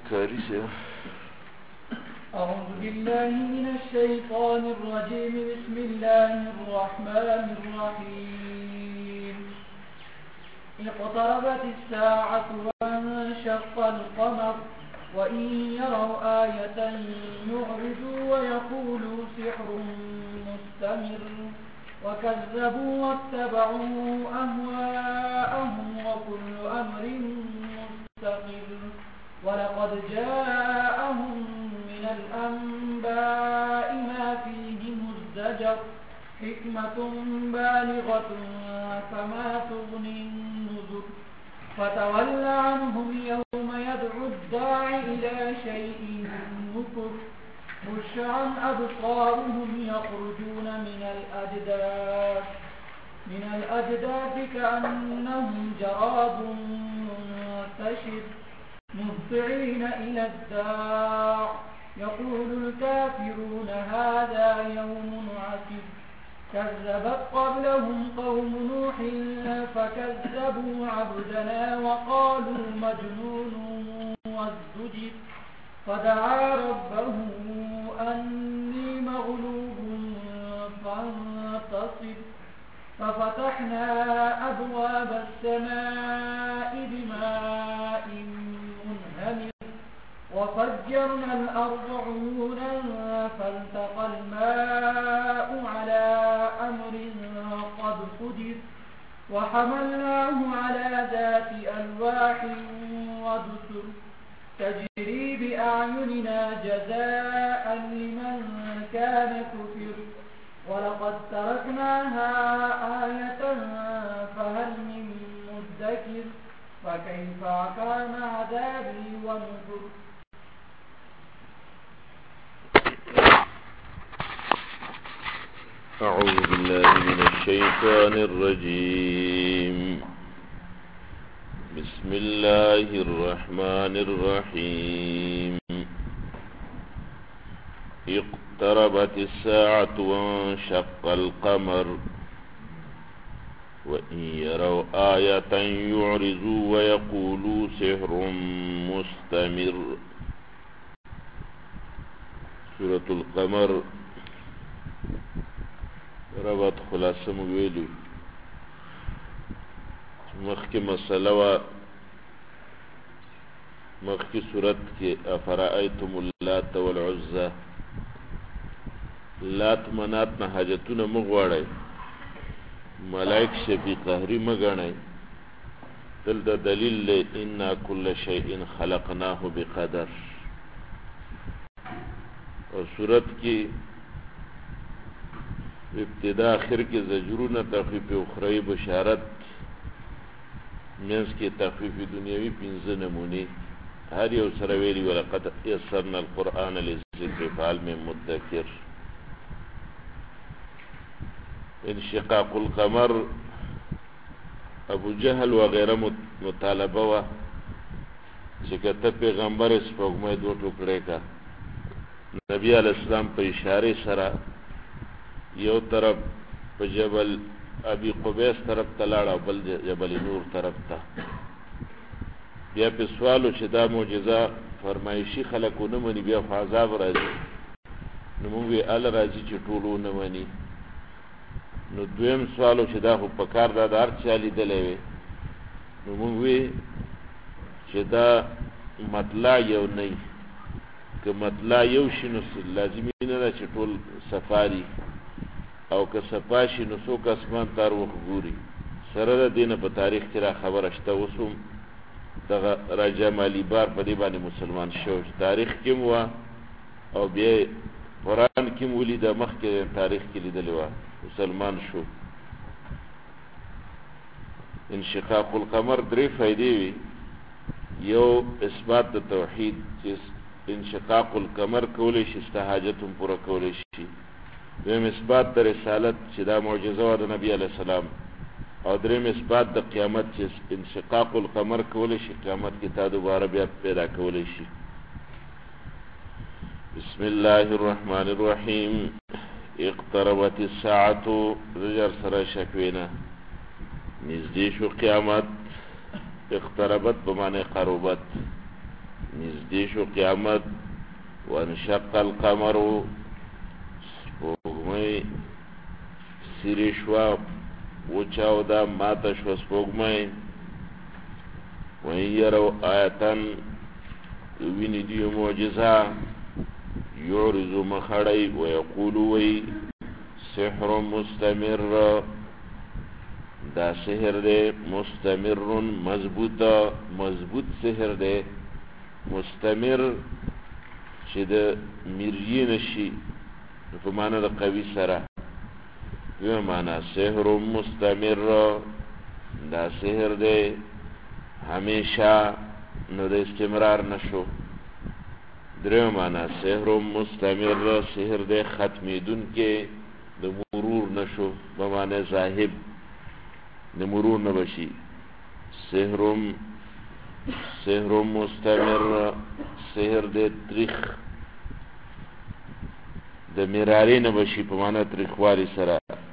كارثة. أعوذ بالله من الشيطان الرجيم. بسم الله الرحمن الرحيم. اقتربت الساعة وانشق القمر وإن يروا آية يعرضوا ويقولوا سحر مستمر وكذبوا واتبعوا أهواءهم وكل أمر مستقر. ولقد جاءهم من الأنباء ما فيه مزدجر حكمة بالغة فما تغني النذر. فتول عنهم يوم يدعو الداع إلى شيء نكر. خشعا أبصارهم يخرجون من الأجداث كأنهم جراد منتشر مهطعين إلى الداع يقول الكافرون هذا يوم عسر. كذبت قبلهم قوم نوح فكذبوا عبدنا وقالوا مجنون وازدجر. فدعا ربه أني مغلوب فانتصر. ففتحنا أبواب السماء بماء منهمر وفجرنا الأرض عيونا فالتقى الماء على أمر قد قدر. وحملناه على ذات ألواح ودسر تجري بأعيننا جزاء لمن كان كفر. ولقد تركناها آية فهل من مدكر. فكيف كان عذابي ونذر. أعوذ بالله من الشيطان الرجيم. بسم الله الرحمن الرحيم. اقتربت الساعة وانشق القمر وإن يروا آية يعرضوا ويقولوا سحر مستمر. سورة القمر ربط خلاصه ویلو مخکې مسله وا مخکې صورت کې افرأیتم اللات والعزى لات منات نه حاجتونه مغواړئ ملائک شفی قهری مګنئ دلته دلیل له ان كل شيء خلقناه بقدر. او صورت کې ابتدا آخر کې زجرونه تخفیف اخروی بشارت منځ کې تخفیف دنیوي 15 نمونه هر یو سره ویلي ولقد یسرنا القرآن للذکر فهل من مدکر. انشقاق القمر ابو جهل وغیره مطالبه وا چې کته پیغمبر سپوږمۍ دوه ټوکړې کا نبی علیہ السلام په اشاره سره یو طرف په جبل ابي قبيس طرف ته لاړ او بل جبل نور طرف ته. بیا په سوالو چې دا معجزه فرمایشي خلکو نه مني بیا عذاب راځي نو موږ ال راځي چې ټولو نه مني. نو دویم سوالو چې دا خو په کار دا دار چالي دلې وي نو موږ چې دا مطلع یو نه که مطلع یو شنو لازمي نه چې ټول سفاری او که سپاشي نو څوک اسمان تار وګوري سره د دینه په تاریخ کې را خبره شته وسوم دغه راجا مالی بار په دې باندې مسلمان شو تاریخ کې مو او بیا قرآن کې ولید مخکې تاریخ کې لیدل و مسلمان شو. انشقاق القمر درې فائدې وي. یو اثبات د توحید چې انشقاق القمر کولی شي استحاجتم پوره کولی شي. دویم اثبات د رسالت چې دا معجزه و د نبی علیہ السلام. او دریم اثبات د قیامت چې انشقاق القمر کولی شي قیامت کې تا دوباره بیا پیدا کولی شي. بسم الله الرحمن الرحیم. اقتربت الساعة رجر سره شکوینا نزدې شو قیامت. اقتربت بمعنی قربت نزدې شو قیامت وانشق القمر سپوږمۍ سیرې شوه وچاوده ماته شوه سپوږمۍ وان یروا آیة ویني دی معجزه یعرض مخړی ویقولو وی سحر مستمر دا سحر دے مستمر مضبوط سحر دے مستمر چې د میرجی نشي په معنا د قوي سره یو معنا سحر مستمر دا سحر دے همیشه نو د استمرار نشو درو معنا سحر مستمر سحر دے ختمیدون کې د مرور نشو په معنا ذاهب د مرور نبشي سحر مستمر سحر دے تریخ د مراری نبشي په معنا تریخوالي سره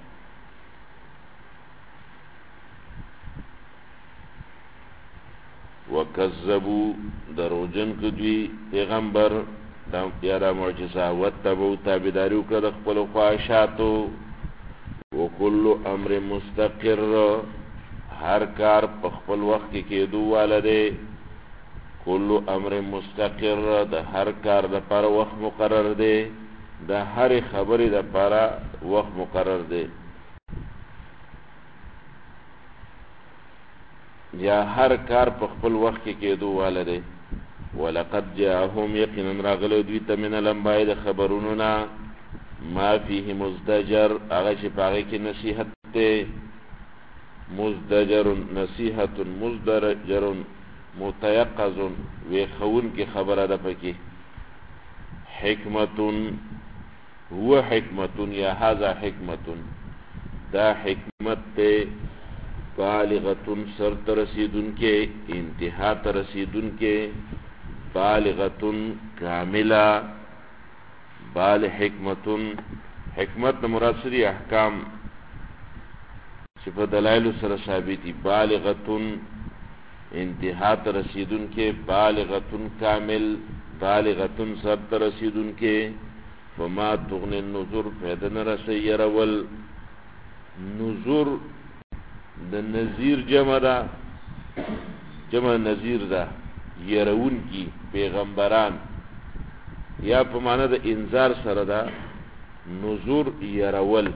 وکذبوا دروجن کدوی پیغمبر دا یارا معجزه وتبو تابعداري وکړه خپل خواهشاتو وکل امر مستقر هر کار په خپل وخت کې کېدو والده کل امر مستقر د هر کار لپاره وخت مقرر دی د هر خبرې لپاره وخت مقرر دی یا هر کار په خپل وخت کې کېدو والده ولقد جاءهم یقینا راغلو دوی ته من الانباء د خبرونو نه ما فيه مزدجر هغه چې پاره کې نصیحت ده مزدجر نصیحت مزدجر متيقظ وی خون کې خبره ده پکې حکمت هو حکمت یا هذا حکمت دا حکمت ته بالغت سر ترسیدن کے انتہا ترسیدن کے بالغت کاملہ حکمت مراد سری احکام صفت دلائل سر ثابتی بالغت انتہا ترسیدن کے بالغت کامل بالغت سر ترسیدن کے فما تغنی النذر فیدن رسی یرول نذر د نذیر جمع نذیر دا يرون کی پیغمبران یا په معنا د انذار سره دا نذور يرول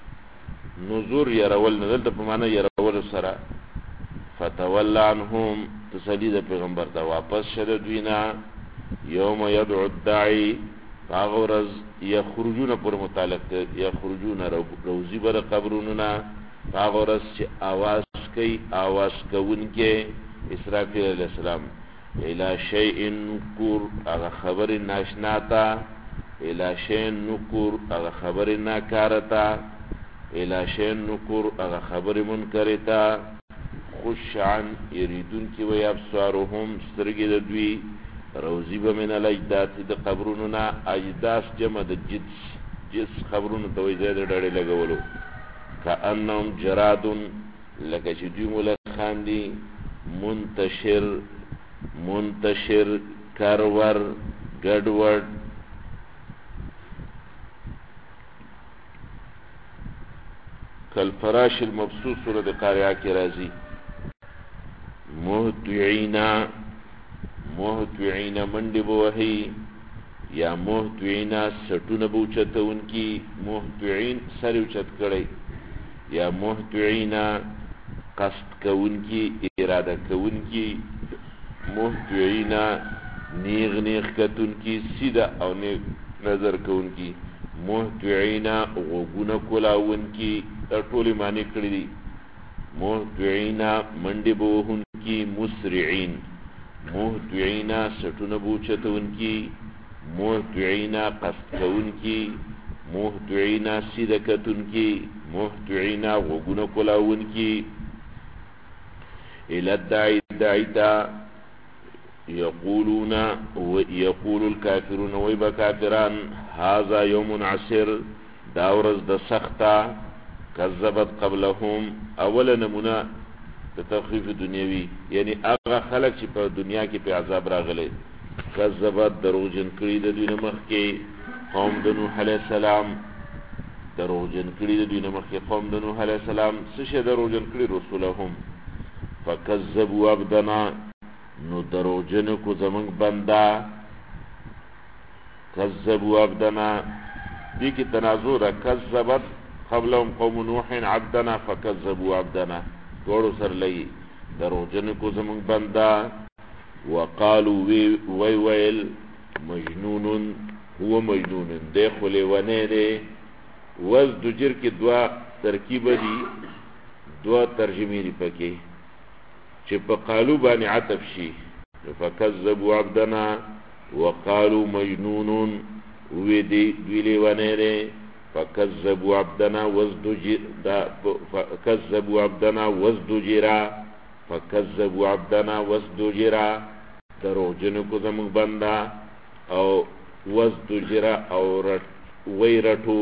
نه د په معنا يرول سره فتول عنهم تسلی د پیغمبر ته واپس شد دوینا یوم يدعو الداعي فاغرز یخرجون پر متعلق یخرجون روزی بر قبروننا فاغرز چه آواز کون کے اسرافیل علیہ السلام الى شیء نکور اغا خبر ناشناتا الى شیء نکور اغا خبر ناکارتا الى شیء نکور اغا خبر منکرتا خشعن یریدون کی وی ابصارهم سترگی دوی روزی بمن الاجداد د قبروننا اجداس جمع د جس خبرونو توی زید ډړې لګولو کأنهم جراد لکه چې دوی ملخان دي منتشر کرور ګډوډ کل فراش المبسوس سورۃ قاریعہ کی راضی مهطعین منډي بوهي یا مهطعین سټونه بوچتون کی مهطعین سر اوچت کړي یا مهطعین قصد کون کی اراده کون کی مهطعین نیغ کتون کی سیده او نیغ نظر کون کی مهطعین غوګونه کولاون کی ټولې معنی کړې دي مهطعین منډي بوهون کی مسرعين مهطعین سټونه بوچتون کی مهطعین قصد کون کی مهطعین سیده کتون کی مهطعین غوګونه کولاون کی الى الداعیتا یقول الكافرون ویبا کافران هذا یوم عسر داورز د سختا کذبت قبلهم اول نمونه د تخفیف دنیوی یعنی هغه خلق چې په دنیا کې په عذاب راغلي کذبت دروغجن کړي د دوی نه مخکې قوم د نوح علیه السلام، دروغجن کړي د دوی نه مخکې قوم د نوح علیه السلام. څه شی دروغجن کړي؟ رسولهم. فکذبوا عبدنا، نو دروغجن کو زمونږ بنده. کذبوا عبدنا دې کې تنازع ده. کذبت قبلهم قوم نوح عبدنا فکذبوا عبدنا، دواړو سره لګي. دروغجن کو زمونږ بنده. وقالو وی ویل مجنون هو مجنون، دی خو لیونی دی. وزدجر کې دوا ترکیب دي، دوا ترجمې دي پکې چې په قالو باندې عطف شي. فکذبوا عبدنا وقالو مجنون، وی دی دوی لیونی دی. فکذبوا عبدنا وزدجر، فکذبوا عبدنا وزدجرا، فکذبوا عبدنا وزدجرا، دروغجن کو زمونږ بنده. او وزدجرا او وی رټو،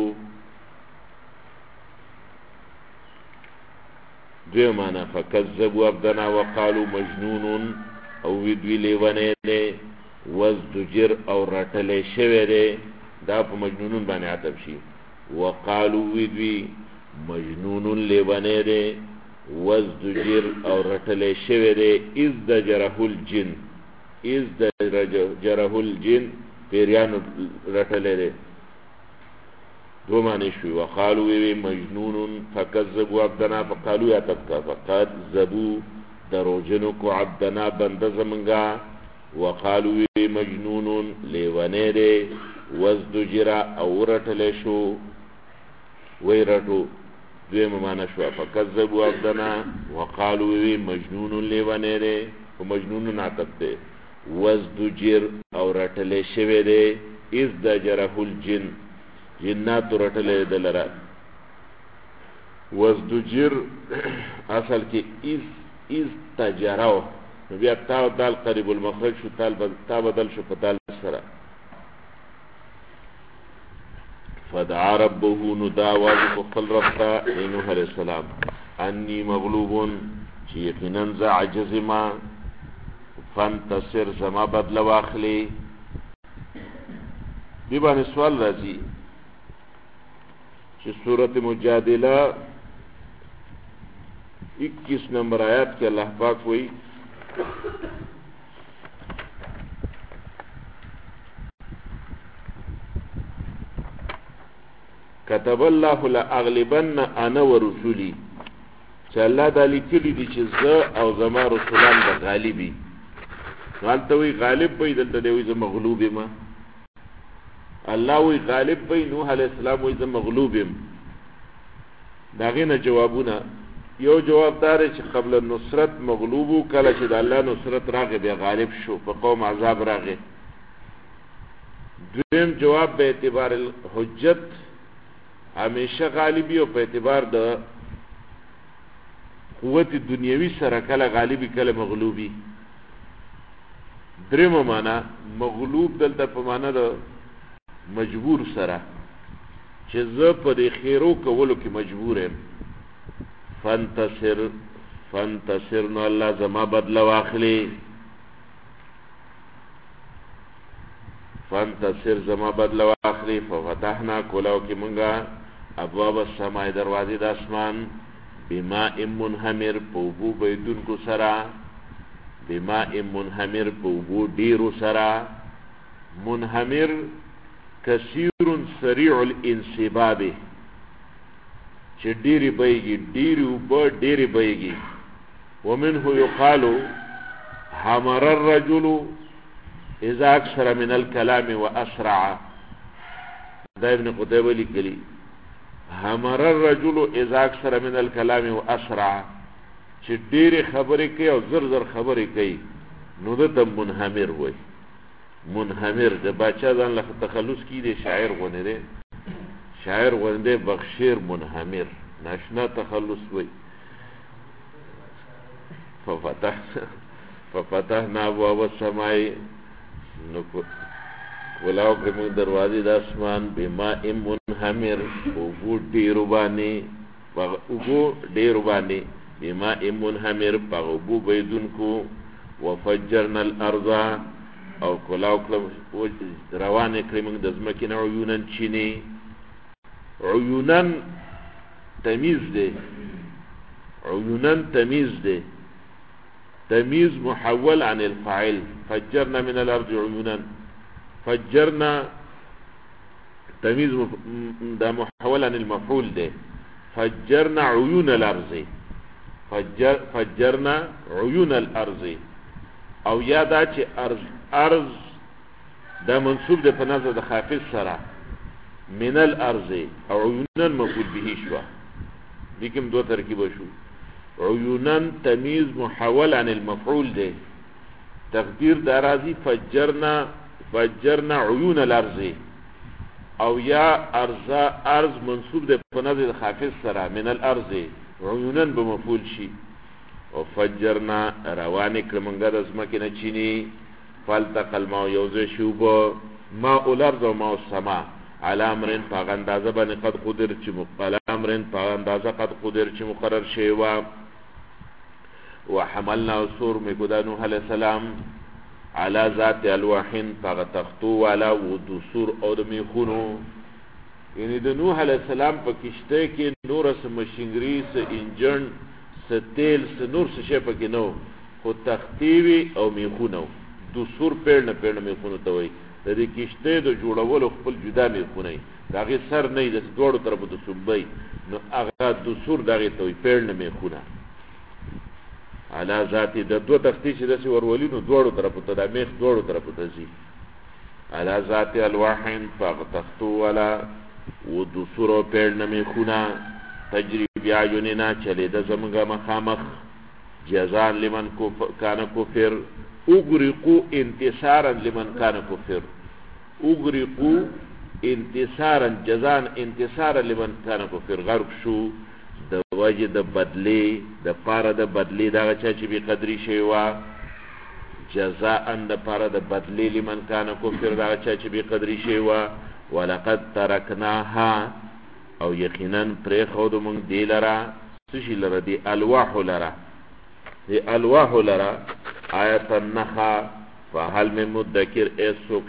دوی معنا. فکذبوا عبدنا وقالو مجنون، او وی دوی لیونی دی. وزدجر او رټلی شوی دی، دا په مجنونون باندې عطف شي. وقالو وی دوی مجنون لیونی دی. وزدجر او رټلی شوی دی. اذ دجره الجن، اذ دجره الجن، پیریانو رټلی دی. دو معنی شوی. وقالو وی مجنون فکذبوا عبدنا، فقالو یا تبکا فکذبوا دروغجن کو عبدنا بنده زمونږه. وقالو وی مجنون لیونی دی. وزدجرا او رټلی شو، وی رټو، دویمه معنی شوه. فکذبوا عبدنا وقالو وی مجنون لیونی دی، و مجنون عطف دی. وزدجر او رټلی شوی دی. اذ دجره الجن، جناتو رټلی دلره. وزدجر اصل کې اذ تجرو، نو بیا تا و دال قریب المخرج شو، تا بدل شو په دال سره. فدعا ربه، نو دا آواز کو خپل رب ته نوح علیہ السلام. انی مغلوبون، چې یقینا ز عجز ما. فانتصر، زما بدله واخلي. دی باندې سوال راځي چې سورۃ مجادله 21 نمبر آیات کې الله پاک وایي كتب الله لاغلبن انا ورسولي، چې الله دا لیکلي دي چې زه او زما رسولان به غالبي. هلته وی غالب وي، دلته دی وی زه مغلوب یم. الله وی غالب وي، نوح علیہ السلام وی زه مغلوب یم. دا غینه جوابونه. یو جواب دار چې قبل النصرت مغلوبو، کله چې د الله نصرت راغی بیا غالب شو، په قوم عذاب راغی. دویم جواب به اعتبار الحجت همیشه غالبی، او په اعتبار د قوت دنیوي سره کله غالبی کله مغلوبی. دریم معنا مغلوب دلته په معنا د مجبور سره، چې زه په دې خیرو کولو کې مجبور یم. فانتصر، نو الله زما بدله واخلي. فانتصر، زما بدله واخلي. ففتحنا، کولاو کې مونږه ابواب السماء، دروازې د اسمان. بماء منهمر، په اوبو بهیدونکو سره. بماء منهمر، په اوبو ډیرو سره. منهمر کثیر سریع الانصباب، چې ډیری بهیږي، ډیری اوبه ډیری بهیږي. ومنه یقال حمر الرجل اذا اکثر من الكلام واسرع. دا ابن قتیبه لیکلی، حمر الرجل اذا اکثر من الكلام واسرع، چې ډیره خبرې کوي او زر زر خبرې کوي، نو دته منهمر وای. منهمر د بچا ځان له تخلص کی دی، شاعر غونې دی، شاعر غونې دی، بخشیر منهمر، ناشنا تخلص وای. ففتحنا ابواب السماء، نو ولاو کې موږ دروازې د اسمان. بماء منهمر، اوبو ډیرو باندې، اوبو ډیرو باندې. بماء منهمر، په اوبو بهیدونکو. وفجرنا الارض، او کلاو کلم روان کړی موږ د ځمکې نه عیونن چینې عیونن تمیز دی عیونن تمیز دی تمیز محول عن الفاعل فجرنا من الارض عيونا فجرنا تمیز دا محول عن المفعول ده فجرنا عيون الارض فجرنا عيون الارض او یادا چې ارض دا منصوب ده په نظر د خافض سره من الارض او عيونا مفعول به شو لیکن دو ترکیب شو عيونا تمیز محول عن المفعول ده تقدیر دارازی فجرنا عيون الارض او یا ارض منصوب ده په نظر خافض سره من الارض عيونا بمفعول شي او فجرنا روان کړمنګه د ځمکې نه چینی فالتقى الماء يوزه شوب ماء الارض وماء السماء على امرن پاغندازه باندې قد قدر چې مقبل امرن پاغندازه قد قدر چې مقرر شوی و وحملنا سور مکدا نوح علیہ السلام على ذات الواحن پاغتختو والا ودسور او د میخونو یعنی د نوح علیہ السلام په کشته کې نور اس مشینګری س انجن س تیل س نور س شی پکې نو خو تختیوی او میخونو دسور پیړ نه میخونو ته وای د دې کشته د جوړولو خپل جدا میخونه داغه سر نه د دوړو طرفو د صوبای نو هغه دسور دغه ته وای پیړ نه میخونه علا ذاتی د دو تختی چې دسی ورولي نو دوړو طرفو ته د میخ دوړو طرفو ته ځي علا ذاتی الواحن فاغتختو ولا ودسورو پیړ نه میخونه تجربی عیوننا چلیده زمگا مخامخ جزان لمن کان کفر اغرقو انتصارا لمن کان کفر اغرقو انتصارا جزان انتصارا لمن کان کفر غرق شو د وجه د بدلی د پاره د بدلی دا چا چې به قدرې شي وا جزاء د پاره د بدلی لمن کان کفر دا چا چې به قدرې شي وا ولقد ترکناها او یقینا پرې خو د مونږ دی لرا سشي لرا دی الواح لرا آیت النخا فحل من مدکر ای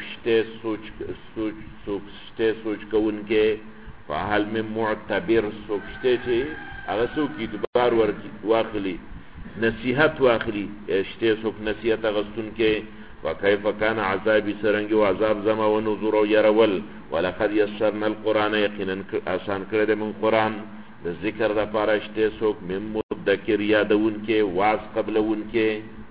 سوچ کون کے فحل من معتبر سوچتے چه اغا سوک اتبار واخلی نصیحت واخلی اشتے سوک نصیحت اغستون کے وکیف کان عذابی سرنگی و عذاب زما و نظور و یرول ولقد یسرنا القرآن یقینا آسان کرده من قرآن ذکر دا پارشتے سوک من مدکر یادون کے واز قبلون کے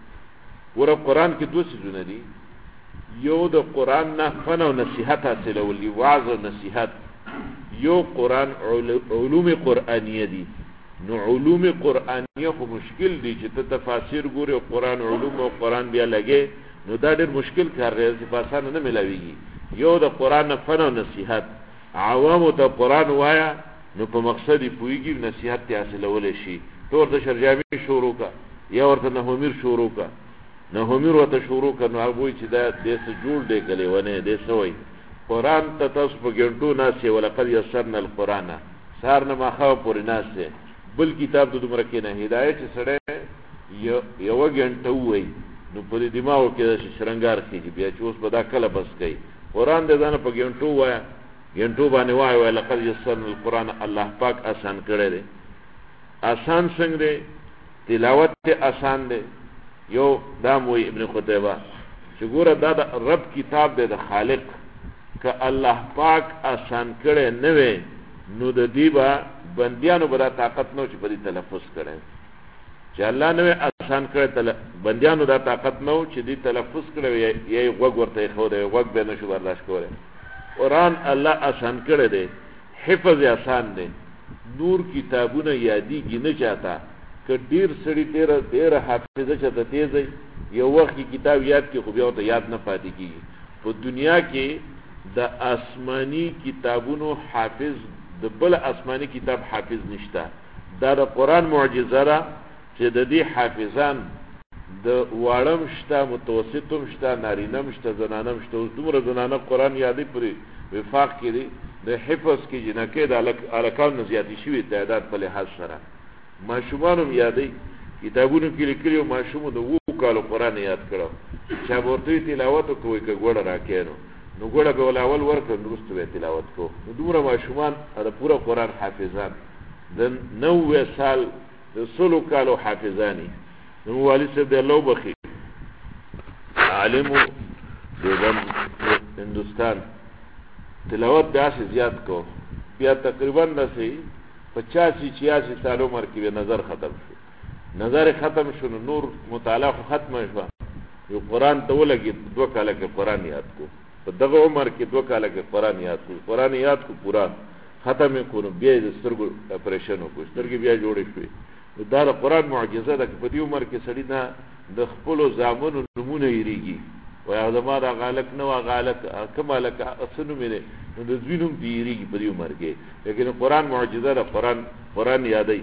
ورہ قرآن کی دو سیزونه دی یو د قرآن نه فن و نصیحت حاصلولی واز و نصیحت یو قرآن علوم قرآنیه دی نو علوم قرآنیه خو مشکل دی چې ته تفاسیر ګوري قرآن علوم او قرآن بیا لګي نو دا ډېر مشکل کار دی چې په اسانه نه ملاویږي یو د قرآن نه فن و نصیحت عوامو ته قرآن وایا نو په مقصد پویږي نصیحت ته حاصلول شي تو ورته شرجامی شروع کا یا ورته نهومیر شروع کا نهومیر ورته شروع کا نو هغه چې دا دیسه جوړ دی کلی ونه دی سوی قرآن ته تاسو په ګڼټو ناسې ولقد یسرنا القرآن سار نه ماخه پورې ناسې بل کتاب د دومره کې نه هدایت چې سړی یو ګڼټه وای نو په دې دماغ کې د شرنګار کېږي بیا چې اوس به دا کله بس کوي قرآن دې ځان په ګڼټو وای ګڼټو باندې وای ولقد یسرنا القرآن الله پاک آسان کړی دی آسان څنګه دی تلاوت ته آسان دی یو دام وی ابن قتیبه چې ګوره دا د رب کتاب دی د خالق که الله پاک آسان کړي نه وي نو د دې با بندیانو به طاقت نو چې په دې تلفظ کړي چې الله نه آسان کړي بندیانو دا طاقت نو چې دې تلفظ کړي یې وګ ورته خو دې وګ به نشو برداشت کوله قرآن الله آسان کړي دی حفظ آسان دی نور کتابونه یادېږي نه چاته که ډیر سړي ډیره حافظه چاته تیز یو وخت کتاب یاد کې خو بیا ته یاد نه پاتې کیږي په دنیا کې د آسمانی کتابونو حافظ د بل آسمانی کتاب حافظ نشته دا د قرآن معجزه ده چې د دې حافظان د واړم شته متوسطم شته نارینم شته زنانم شته اوس دومره زنانه قرآن یادې پرې وفاق کې دي د حفظ کې جنکې د الکان نه زیاتې شوي تعداد په لحاظ سره ماشومانو یادې کتابونو کې لیکلي او ماشومو د 2 کالو قرآن یاد کړو چا ورته تلاوت کوي که ګوړه راکېنو نو ګوړه به اول ورکړ وروسته به تلاوت کو نو دومره ماشومان د پوره قرآن حافظان د 90 سال د 100 کالو حافظانی نو والد صاحب د الله وبخي عالم د هندوستان تلاوت داسې زیات کو بیا تقریبا نسی 85-86 سال عمر کې نظر ختم شو نظر ختم شو نور مطالعه ختم شو یو قرآن ته ولګي 2 کاله کې قرآن یاد کو په دغه عمر کې 2 کاله کې قرآن یاد کو قرآن یاد کو پورا ختم کو بیا د سترګو اپریشن وکړ سترګې بیا جوړې شوې دا د قرآن معجزه ده په دې عمر کې سړی نه د خپل زامنو نمونه یریږي وای زما دا غالک نو غالک کمالک اسنو مې نو د زوینم دیریږي په دې عمر کې لیکن قرآن معجزه ده قرآن یادای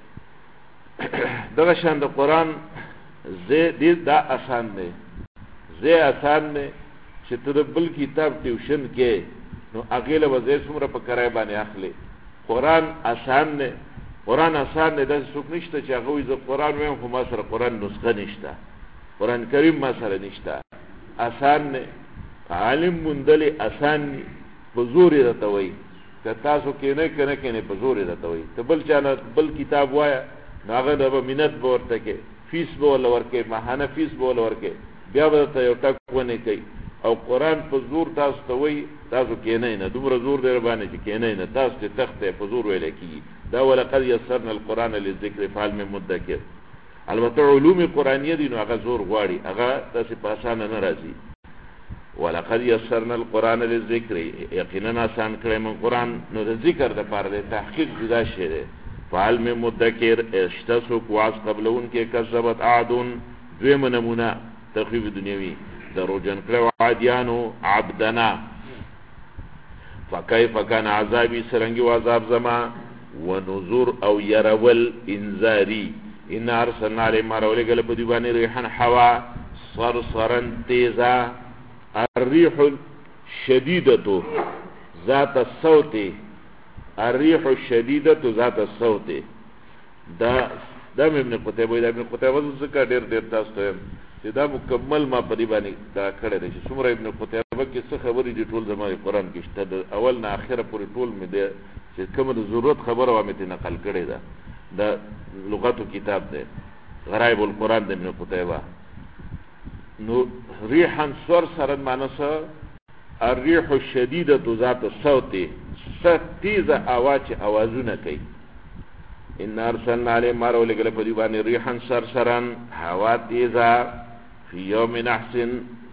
دغه شان د قرآن زه دا آسان دی زه آسان دی چې ته بل کتاب ټیوشن کې نو هغه له وځي څومره په کرای باندې اخلي قرآن آسان دی قرآن آسان دی د څوک نشته چې هغه وي قرآن وایم خو ما سره قرآن نسخه نشته قرآن کریم ما سره نشته آسان دی عالم مندل آسان دی په زور یې راته وایي که تاسو کینه کنه په زور یې راته وایي ته بل چانه بل کتاب وایا نو هغه د منت به ورته کې فیس به ولا ورکې ماهانه فیس به ولا ورکې بیا به ته یو ټک ونه کوي او قرآن په زور تاسو ته وایي تاسو کینه نه دومره زور دی باندې چې کینه نه تاسو ته تخت په زور ویل کیږي دا ولقد یسرنا القرآن للذکر فهل من مدکر البته علوم قرآنیه دي نو هغه زور غواړي هغه تاسو په اسانه نه راځي ولقد یسرنا القرآن للذکر یقینا آسان کړی من قرآن نو د ذکر د پاره د تحقیق جدا شی دی فعل میں مدکر اشتسو قواس قبلون کے کذبت عادون دویم نمونه تخفیف دنیاوی درو جن کرو عادیانو عبدنا فکیف کان عذابی سرنگی و عذاب زما و نذور او يرول انذاری ان ارسلنا علی مرولی گل په دیوانی ریحان حوا صرصرا تیزا الريح الشديدة ذات الصوت الريح الشديدة ذات الصوت دا ابن قتيبه دا ابن قتيبه ذکر ډیر تاسو ته چې دا مکمل ما په دی باندې دا کړی دی چې څومره ابن قتيبه کې څه خبرې دي ټول زموږ قرآن کې شته د اول نه اخره پورې ټول مې دی چې کومه د ضرورت خبره و مې نقل کړی ده دا لغاتو کتاب دی غرائب القرآن د ابن قتيبه نو ریحا صرصرا معنی الريح الشديدة ذات الصوت تیز آواز آوازونه کوي ان ارسلنا علی مارو لګل په دی باندې ریحا صرصرا هوا تیزه فی یوم نحس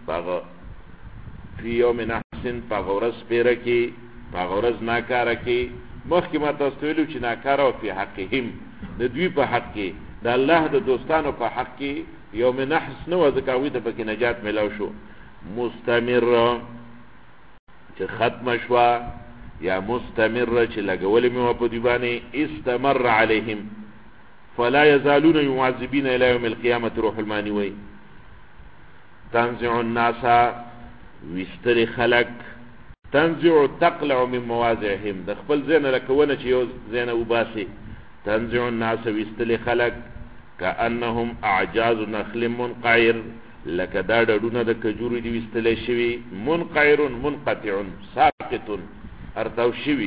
پغورس پیرکی پغورس ناکاره کی مخکې ما تاسو ویلو چې ناکاره او فی حقهم د دوی په حق کې د الله د دوستانو په حق کې یوم نحس نو ځکه ته پکې نجات ملو شو مستمر چې ختم شوا یا مستمر چې لګولې مې په دی باندې استمر علیهم فلا يزالون يعذبين الى يوم القيامه روح المانی وی تنزع الناس وستر خلق تنزع تقلع من مواضعهم د خپل زینه لکونه چې یو زینه وباسي تنزع الناس وستر خلق كانهم اعجاز نخل منقعر لکه دا ډډونه د کجوري دی وستلې شوی منقعر منقطع ساقط ارتاو شوی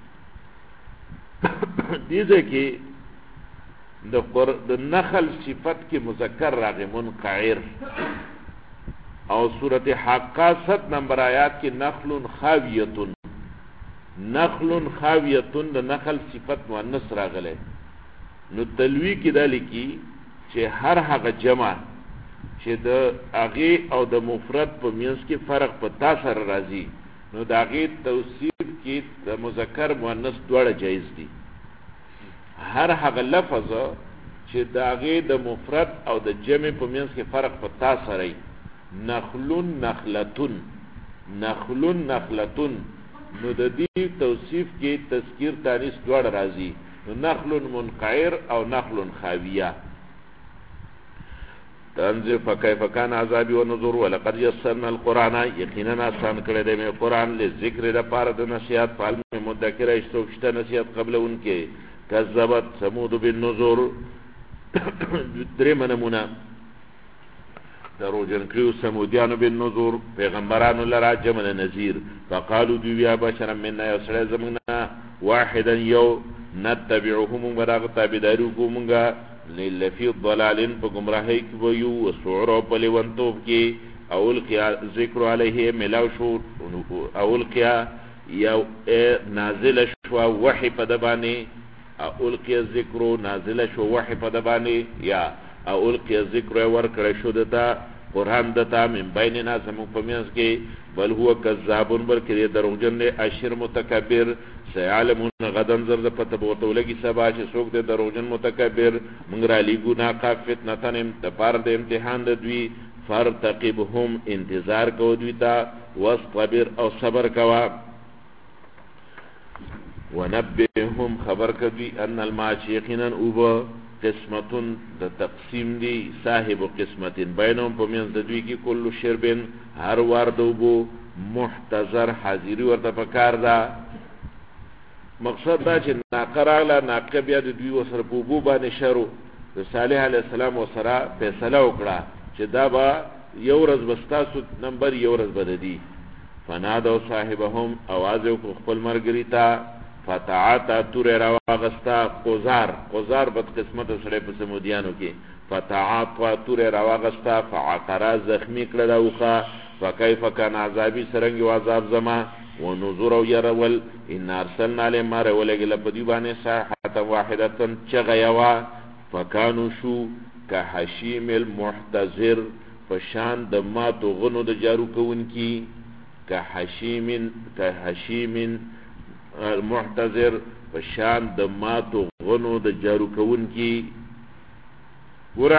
دیزه کې د نخل صفت کې مذکر راغی منقعر او سورت حقا 7 نمبر آیات کې نخل خاویتون د نخل صفت مؤنث راغله نو تلوی کې دا لیکي چې هر هغه جمع چې د اغه او د مفرد په مینس کې فرق په تاسو راځي نو د اغه توصیف کې د مذکر مؤنث دواړه جایز دي هر هغه لفظ چې د اغه د مفرد او د جمع په مینس کې فرق په تاسو راځي نخلون نخلتون نو د دې توصیف کې تذکیر تانیث دواړه راځي نو نخل منقعر او نخل خاویه تنزل فكيف كان عذابي ونذر ولقد يسرنا القرآن يقينا آسان کړی دی مې قرآن لذکر د پاره د نصیحت فعل مدکر اشتوشته نصیحت قبل انکه کذبت ثمود بالنذر درې نمونه دروغجن کړو سمودیانو بالنذور پیغمبرانو لرا جمع نذیر فقالوا بیا بشر منا یسر زمنا واحدا یو نتبعهم ورغ تابعدارو کومګه للفی الضلال په گمراهی کې ويو وسعر په لونتوب کې اول قیا ذکر علیه ملاو شو اول قیا یو نازل شو وحی په دبانه اول قیا ذکر نازل شو وحی په دبانه یا اول قیا ذکر ور کړ شو دتا قران دتا من بیننا زمو پمینس کې بل هو کذابون بل کې دروغجن له اشر متکبر سيعلمون غدن زر پته بوته لګي سبا چې څوک د دروغجن متکبر مونږ را لګو نا فتنه تنم تپار د امتحان د دوی فرتقبهم انتظار کو دوی تا واصبر او صبر کوا ونبئهم خبر کدی ان الماشيخين اوب قسمتون د تقسیم دی صاحب قسمتین بینهم پمینز د دوی کې کل شربن هر واردوبو محتضر حاضری ورته پکار دا مقصد دا چې ناقراله ناقه بیا د دوی وسره بوبو باندې شروع د صالح علی السلام وسره فیصله وکړه چې دا با یو ورځ بستاسو نمبر یو ورځ بددي فنادو صاحبهم आवाज او خپل مرګری تا فتعاتا تور رواغستا قزار بد قسمت سره په سمودیانو کې فتعاتا تور رواغستا فعقرا زخمی کړه دوخه فكيف كان عذابي سرنګ عذاب زما ونذور يرول ان ارسلنا لما ولګل په دی باندې صاحه واحده چغيوا فكانوا شو كحشيم المحتضر فشان د ماتو غنو د جارو کون کی كحشيم المحتضر فشان د ماتو غنو د جارو کون کی ور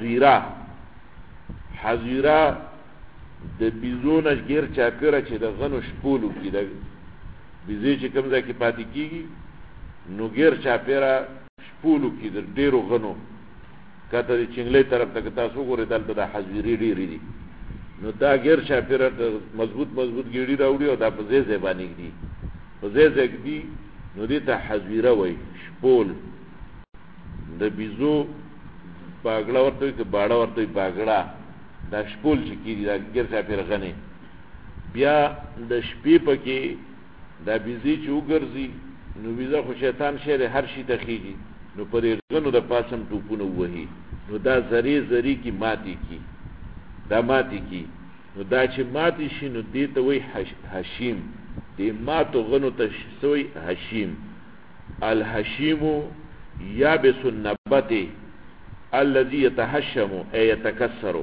حزیرا د بیزون غیر چاپیره چې د غنو شپولو کې د بیزې چې کوم ځای کې پاتې کیږي نو غیر چاپیره شپولو کې د ډیرو غنو کته د چنګلې طرف ته تاسو ګورئ دلته د حزیری ډیری دي نو دا غیر چاپیره مضبوط ګیړي راوړي او دا په ځای ځای باندې دي په ځای ځای دي نو دې ته حزیره وای شپول د بیزو باګړه ورته کې باړه ورته باګړه دا شپول چې کیږي دا ګر چاپیر غني بیا د شپې پکې دا بيزي چې وګرځي نو بيزه خو شیطان شهر هر شي ته خيږي نو پرې غنو د پاسم ټوپونه وਹੀ نو دا زری کی ماتي کی دا ماتي کی نو دا چې ماتي شي نو دې ته وای حشیم دې ماتو غنو ته سوی حشیم الحشیم یابس النبت الذي يتهشم اي يتكسر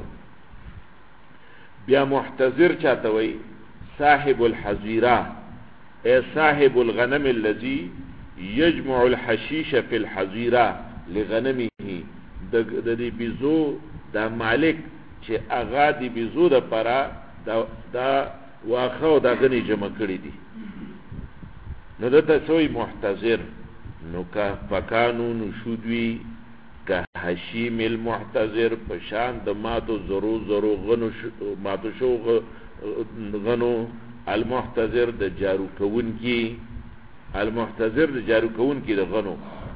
بیا محتضر چاته وای صاحب الحزیره اي صاحب الغنم الذي يجمع الحشيش في الحزيره لغنمه د دې بيزو دا مالک چې اغا دې بيزو د پرا دا واخو دا غني جمع کړی دي نو دته سوی محتضر نو کا فکانو نشودوی که حشیم المحتضر پشان د ماتو زرو غنو ماتو شو غنو المحتضر د جارو کون کی المحتضر د جارو کون کی د غنو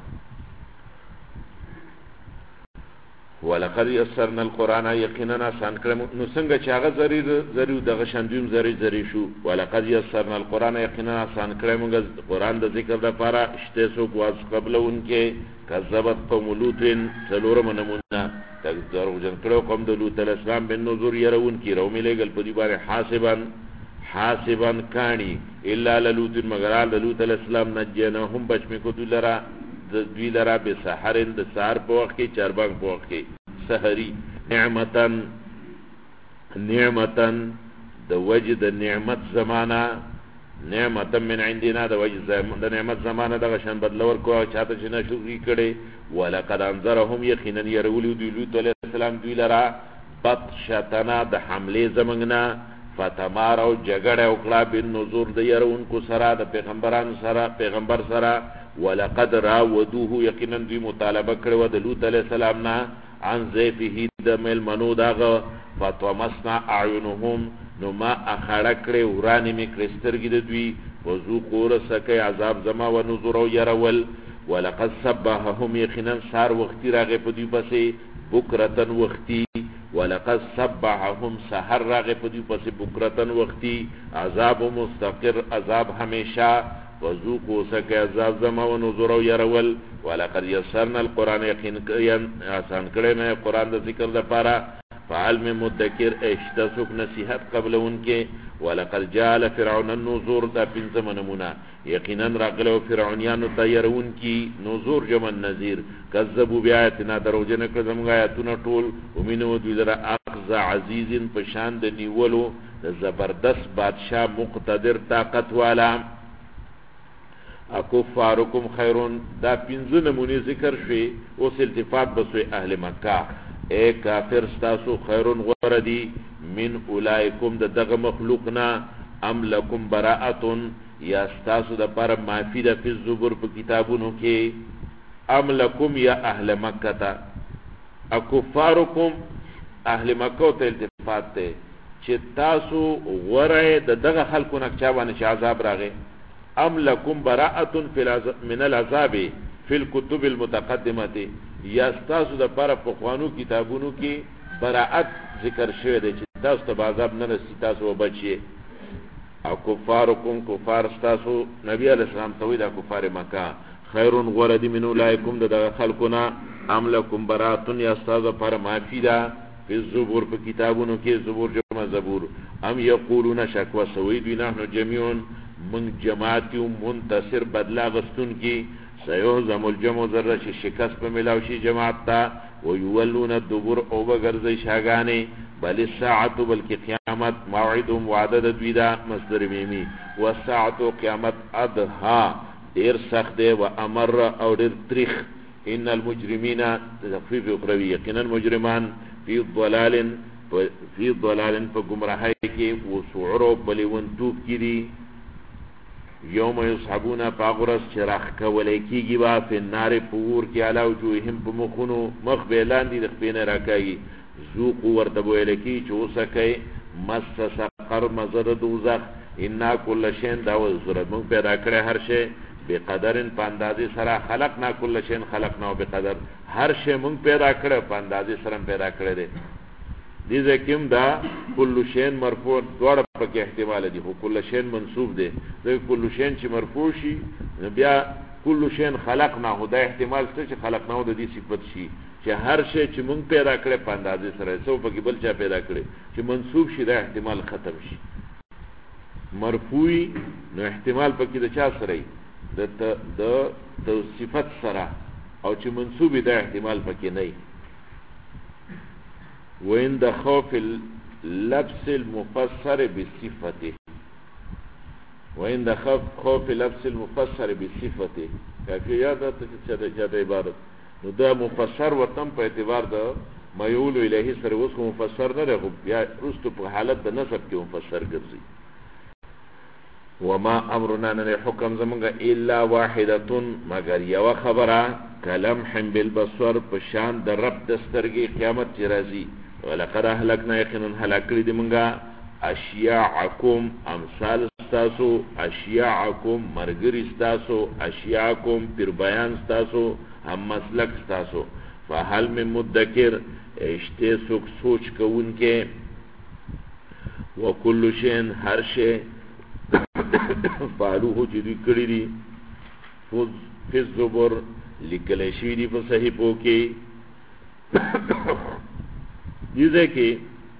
ولقد يسرنا القرآن یقینا آسان کړم نو څنګه چې هغه زری دغه شندوم زری شو ولقد يسرنا القرآن یقینا آسان کړم قرآن د ذکر لپاره شته سو واس قبلونکې کذبت قوم لوط سلورم نمونه تکذرو جن کړو قوم د لوط علیہ السلام بن نذور يرون کی رو ملګل په دې باندې حاسبا کانی الا لوط مگر لوط علیہ السلام نجنهم بچ کو دلرا دوی لرا به سحرن د سار په وخت کې چربنګ په وخت کې سحری نعمتن د وجد نعمت زمانہ نعمت من عندنا د وجد د نعمت زمانہ د غشن بدلور کو چاته چې نشوږي کړي ولقد انذرهم یقینا يرولو دی لوط علیہ السلام دوی لرا بطشتنا د حمله زمنګنا فتمارو جګړه وکړه بن نذور د يرون کو سره د پیغمبر سره ولقد راودوه یقینا دوی مطالبه کړو د لوط علیہ السلام نه عن ذیفه د مل منو داغه فتومسنا اعینهم نو ما اخړه کړې ورانی می کرسترګې د دوی وذوقوا رسکه عذاب زما و نذور يرول ولقد صبحهم یقینا سار وختي راغه په دوی پسې بکرتن وختي ولقد صبحهم سحر راغ پدی پس بکرتن وقتی عذاب مستقر عذاب همیشہ وذوقوا سک عذاب زما و نذر و يرول ولقد يسرنا القران يقين آسان کړه مې قران د ذکر لپاره فعل میں مدکر اشتسک نصیحت قبل انکے ولقد جال فرعون النذور دا پنځم نمونه یقینا راغلو فرعونیانو تیرون کی نذور جمع نذیر کذبوا بیااتنا دروجن کزم آیاتونه ټول ومنو دوی اخذ عزیز پشان د نیولو د زبردست بادشاہ مقتدر طاقت والا اکفارکم خیرون دا پنځه نمونه ذکر شوی اوس التفات بسوی اهل مکه اے کافر ستاسو خیرون غردی من اولائکم د دغه مخلوقنا ام لکم براءتون یا ستاسو د پر معافی د فی الزبر په کتابونو کې ام لکم یا اهل مکه تا اکفارکم اهل مکه ته التفات ته چې تاسو غره د دغه خلکو نقچا باندې عذاب راغی ام لکم براءتون من العذاب فی الكتب المتقدمه یا تاسو د پر پخوانو کتابونو کې براءت ذکر شوی دی چې تاسو ته عذاب نه رسي تاسو وبچي او کفارکم کفار تاسو نبی علیہ السلام توید کفار مکه خیرون غردی من اولائکم د خلقنا ام لکم براءتون یا تاسو پر معافی دا فی الزبور په کتابونو کې زبور جمع زبور ام یقولون شکوا سوید نحن جميعون من جماعت منتصر بدلا غستون کی سیهزم الجمع ذره شکست په ملاو شي جماعت تا ويولون الدبر او بغرزي شاگانی بل الساعه بلکې قیامت موعدهم وعده دوی دا مصدر میمی والساعه قیامت ادها ډیر سخت دی و امر او ډیر تاریخ ان المجرمین تخفیف اخروی یقینا مجرمان فی ضلال فگمراهی کې وسعر بلون توب کړي یوم یصحبون پاغرس چراخ کولی کیږي با په نار پور کې علاوه جوهم په مخونو مخ بیلان دي د خپینه راکاږي ذوق ورته ویل کی چوسکه مس سقر مزر دوزخ ان کل شین دا وزره مون پیدا کړی هر شی بقدرن پاندازي سره خلقنا کل شین خلقنا بقدر هر شی مون پیدا کړی پاندازي سره پیدا کړی دی دیزه کم دا کل شین مرفوع دوار پاک احتمال دی خو کل شین منصوب دی دا کل شین چی مرفوع شی بیا کل شین خلقنا خو دا احتمال ستا چی خلقنا دا دی صفت شی چی هر شی چی منگ پیدا کرده پاندازه سره سو پاکی بل چا پیدا کرده چی منصوب شی دا احتمال ختم شی مرفوعی نو احتمال پاکی دا چا سره دا صفت سره او چی منصوبی دا احتمال پاکی نئی وإن د خوف اللبس المفسر بصفته وإن د خوف اللبس المفسر بصفته کافی یادت چه عبارت نو دا مفسر وطن په اعتبار دا میول الهی سره اوس مفسر نه رغب یا رستو په حالت د نسب کې مفسر ګرځي وما امرنا نه حکم زمونږه الا واحده مگر یو خبره کلمح بالبصر په شان د رب دسترګي قیامت چې راځي ولقد اهلكنا يقينا هلاكري دي منغا اشياعكم امثال استاسو اشياعكم مرګري استاسو اشياعكم پر بیان استاسو هم مسلک استاسو فهل من مدکر اشته سوچ کوون کې وكل شيء هر شي فعلوه چې دوی کړی دي فی الزبر لیکل شوی دي په صحیفو کې دیزه کې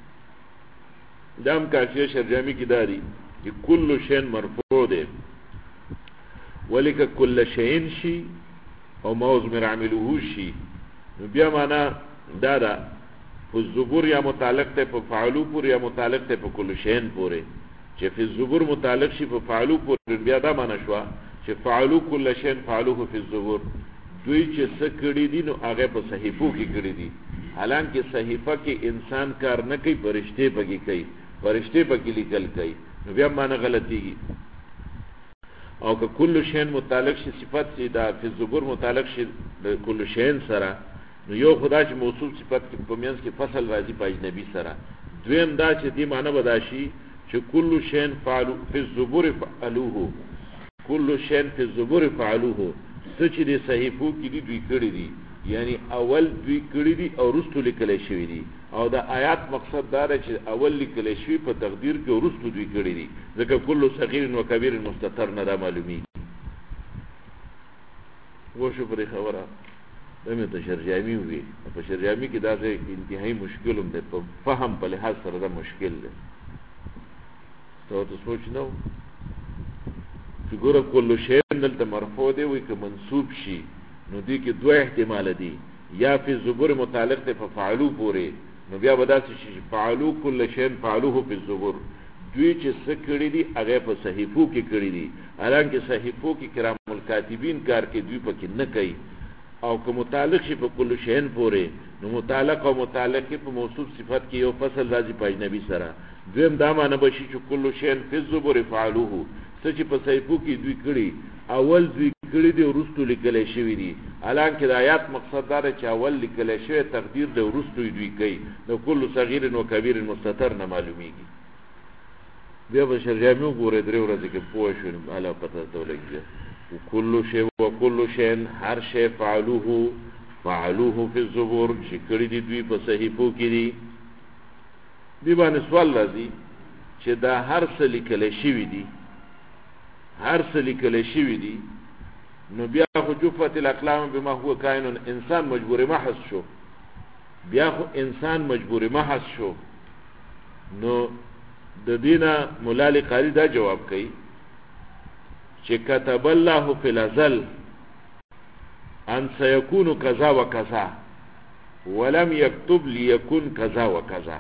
دام کاشیه شرجامی کی داری کہ کل شین مرفوع دے ولیک کل شین شی او موز من عملوه شی بیا مانا دادا فی الزبور یا متعلق تے پا فعلو پور یا متعلق تے پا کل شین پورے چه فی الزبور متعلق شی پا فعلو پور بیا دا مانا شوا چه فعلو کل شین فعلوه فی الزبور دوی چه سکڑی دی نو آغای پا صحیفو کی کڑی دی حالانکہ صحیفہ کې انسان کار نه کوي فرشته پکې کوي فرشته پکې لیکل کوي نو بیا معنی غلطيږي او که کل شین متعلق شي صفت شي دا فی الزبور متعلق شي د کل شین سره نو یو خدا چې موصوف صفت کې په مینس کې فصل راځي په اجنبي سره دویم دا چې دی معنی بداشي چې کل شین فعلوا فی الزبور فعلوه کل شین فی الزبور فعلوه څه چې د صحیفو کې دی دوی کړی دي یعنی اول دوی کړي دي او رستو لیکل شوی دي او دا آیات مقصد دا دی چې اول لیکل شوی په تقدیر کې رستو دوی کړي دي ځکه کله صغیر و کبیر مستتر نه دا معلومي وشو پر خبره دمه ته شرجامي وي په شرجامي کې دا انتهایی مشکل هم ده په فهم په لحاظ سره دا مشکل ده ته سوچ نو چې ګوره کله شی دلته مرفوع دی وي که منصوب شي نو دی کې دوه احتمال دي یا فی الزبور متعلق ته فعلوا پورې نو بیا به داسې شي فعلوا کل شی فعلوه فی الزبور دوی چې څه کړي دي هغه په صحیفو کې کړي دي حالانکه صحیفو کې کرام الکاتبین کار کې دوی پکې نه کوي او که متعلق شي په کل شی پورې نو متعلق او متعلق په موصوف صفت کې یو فصل راځي په اجنبي سره دویم دا معنی بشي چې کل شی فی الزبور فعلوه چې په صحیفو کې دوی کړي اول دوی کړي دي ورستو لیکل شوی دي حالانکه د آیات مقصد دا چې اول لیکل شوی تقدیر د ورستو دوی کوي نو کل صغیر و کبیر مستتر نه معلومیږي بیا به شرجامي وګوره درې ورځې کې پوه شو الا پته ته ولګي وكل شيء وكل شيء هر شی فعلوه فی الزبور چې کړي دي دوی په صحیفو کې دي دی باندې سوال راځي چې دا هر څه لیکل شوی دي هر څه لیکل شوی دي نو بیا خو جفت الاقلام بما هو کائن انسان مجبور محض شو بیا خو انسان مجبور محض شو نو د دینه مولا قاری دا جواب کوي چې كتب الله فی الازل ان سيكون كذا وكذا ولم يكتب ليكون كذا وكذا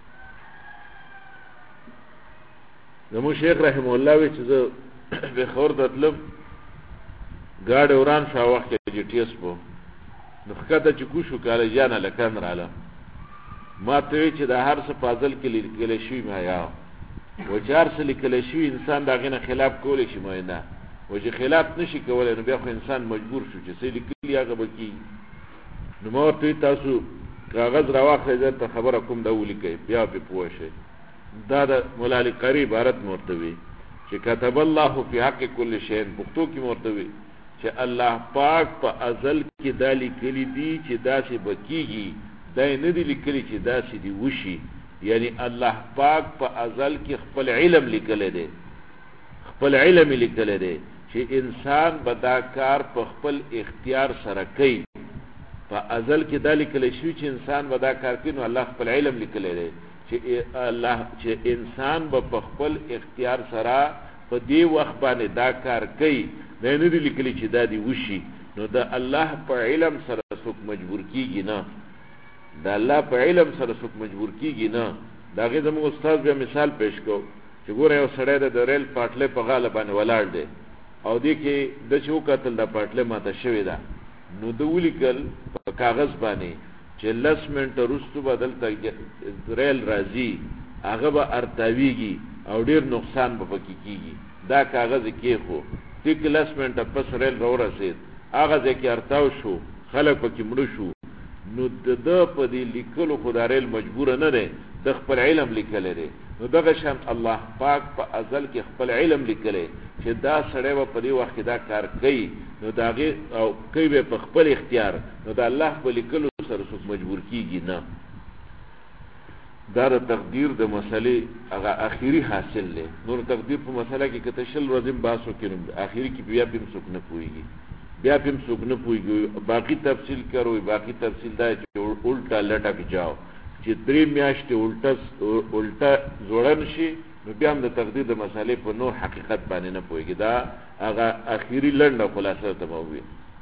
زمو شیخ رحم الله وی چې به خور دتلم گاډ وران شو وخت کې جی ټی اس بو نو خکته چې کوشو کاله جانه لکان رااله ما ته چې د هر څه فاضل کې لیکل شي ما یا و چار څه لیکل شي انسان دا غنه خلاف کول شي ما نه و چې خلاف نشي کولای نو بیا خو انسان مجبور شو چې څه لیکلی هغه بکی نو ما ته تاسو کاغذ راواخلئ ته خبره کوم دا ولیکئ بیا په پوه شئ دا د مولا قاری عبارت مرتوی چې كتب الله فی حق کل شیء پښتو کې مرتوی چې الله پاک په ازل کې دالی کلی دی چې داسې بکیږي دا نه دی لیکلی چې داسې دی وشي یعنی الله پاک په ازل کې خپل علم لیکل دی خپل علم لیکل دی چې انسان بدا کار په خپل اختیار سره کوي په ازل کې دالی کلی شي چې انسان بدا کار کوي نو الله خپل علم لیکل دی چې الله چې انسان په خپل اختیار سره په دې وخت باندې دا کار کوي دا نه دی لیکلی چې دا دی وشي نو دا الله په علم سره څوک مجبور کیږي نه دا الله په علم سره څوک مجبور کیږي نه دا غي زموږ استاد بیا مثال پیش کو چې ګوره یو سړی د ریل پټلې په غاله باندې ولاړ دی او دې کې د چو قتل د پټلې ماته شوی دا نو د ولیکل په کاغذ باندې چې 10 منټه وروسته بدل ته ریل راځي هغه به ارتاویږي او ډیر نقصان به پکې کیږي دا کاغذ کې خو تک 10 منټه پس ریل راورسید هغه ځکه ارتاو شو خلک پکې مړ شو نو د په دې لیکلو خدای ریل مجبور نه دی د خپل علم لیکل دی نو دغه شان الله پاک په ازل کې خپل علم لیکل چې دا سړی په دې وخت دا کار کوي نو داغه او کوي په خپل اختیار نو د الله په لیکلو سره څوک مجبور کیږي نه دا د تقدیر د مسلې هغه اخیری حاصل دی نور تقدیر په مسله کې کته شل ورځې باسو کړم اخیری کې بیا په څوک نه پويږي بیا په څوک نه پويږي باقی تفصیل کروي باقی تفصیل دا چې الټا لټک جاو چې درې میاشتې الټا جوړن شي نو بیا هم د تقدیر د مسلې په نور حقیقت باندې نه پويږي دا هغه اخیری لنډه خلاصه ته مووي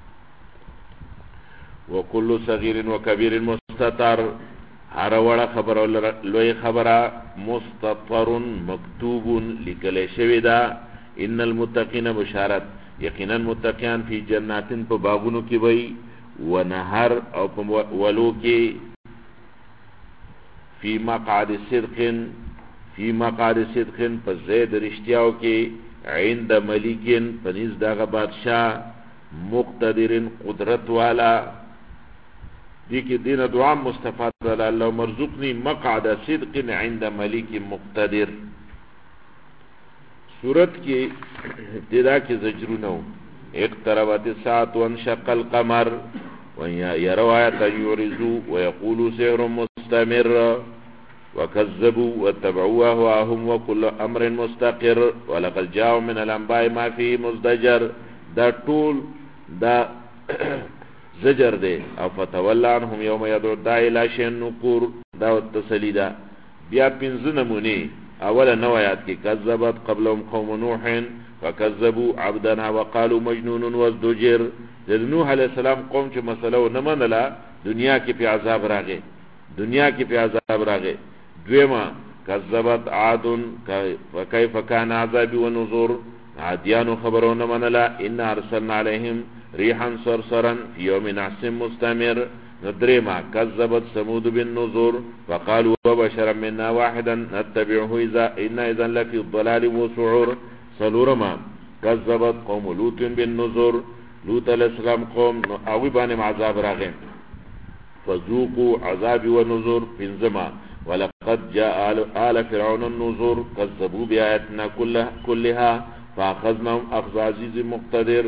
وكل صغير وكبير مستتر هر وړه خبر او لوی خبره مستطر مکتوب لکل شوی دا ان المتقین بشارت یقینا متقین فی جناتن په باغونو کې وي ونهر او په ولو کې فی مقعد صدق په زید رښتیاو کې عند ملکین پنځ دغه بادشاہ مقتدر قدرت والا دی کې دین دعا مستفاد الله مرزقنی مقعد صدق عند ملک مقتدر سورت کې ابتدا کې زجرونه اقتربت الساعه وانشق القمر وإن يروا آية يعرضوا ويقولوا سحر مستمر وكذبوا واتبعوا أهواءهم وكل أمر مستقر ولقد جاءوا من الأنباء ما فيه مزدجر. دا طول دا زجر دے. او فتولى عنهم يوم يدعو الداعي الى شيء نقور. دا تسلی دا. بیا پنځه نمونې. اوله نو آیات کې کذبت قبلهم قوم نوح فكذبوا عبدنا وقالوا مجنون وازدجر. د نوح علیہ السلام قوم چې مسله نه منله دنیا کې په عذاب راغی. دنیا کې په عذاب راغی. دویمه کذبت عاد وكيف كان عذابي ونذر. عادیانو خبرونه منله. ان ارسلنا عليهم ريحا صرصرا في يوم نحس مستمر. ندريما كذبت ثمود بالنذر فقالوا وبشرا منا واحدا نتبعه إذا لفي الضلال وسعور. سلورما كذبت قوم لوط بالنذر. لوط علیہ السلام قوم اوی باندې عذاب راغی فذوقوا عذابي ونذر. پنځما ولقد جاء آل فرعون النذر كذبوا بآياتنا كلها فأخذناهم أخذ عزيز مقتدر.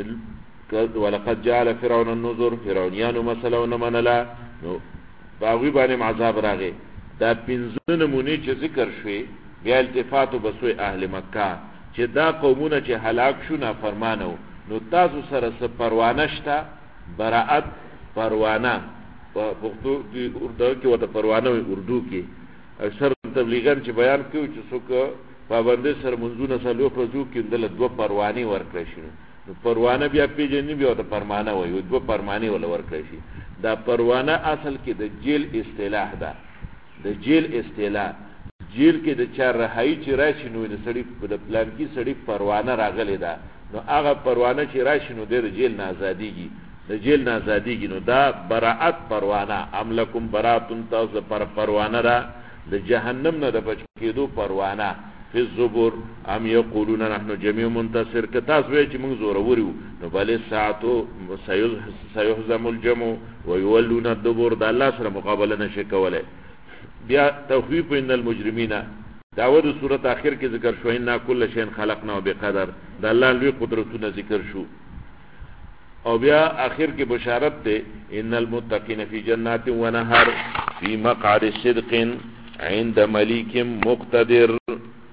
ولقد جاء فرعون النذر. فرعونیانو مسله ونمنلا باغوی باندې عذاب راغی. دا پنځه نمونې چې ذکر شوي بیا التفات بسوی اهل مکه چې دا قومونه چې هلاک شو نافرمانه نو تاسو سره څه پروانه شته. براءت پروانه په پښتو کې اردو کې وته پروانه وي. اردو کې اکثر تبلیغان چې بیان کوي چې څوک پابندي سره منځونه سلو پرځو کې دله دوه پرواني ورکړي شي. نو پروانه بیا پیژنې بیا ته پرمانه وي. دوه پرماني ولا ورکړي شي. دا پروانه اصل کې د جیل اصطلاح ده. د جیل اصطلاح جیل کې د چا رهایی چې راشي نو د سړي په پلان کې سړي پروانه راغلی ده. نو هغه پروانه چې راشي نو د جیل نه آزادیږي. د جیل نه آزادیږي. نو دا براءت پروانه املکم براتون تاسو پر پروانه را د جهنم نه د بچ کېدو پروانه. فی الزبور ام یقولون نحن جميع منتصر. که تاسو وایئ چې موږ زورور یو نو بل ساعتو سيهزم الجمع ويولون الدبر. د الله سره مقابله نشي کولای. بیا توخیف ان المجرمین داود سورت آخر کې ذکر شو. ان کل شیء خلقناه بقدر. د الله لوی قدرتونه ذکر شو. او بیا آخر کې بشارت ده ان المتقین فی جنات و نهر فی مقعد صدق عند ملیک مقتدر.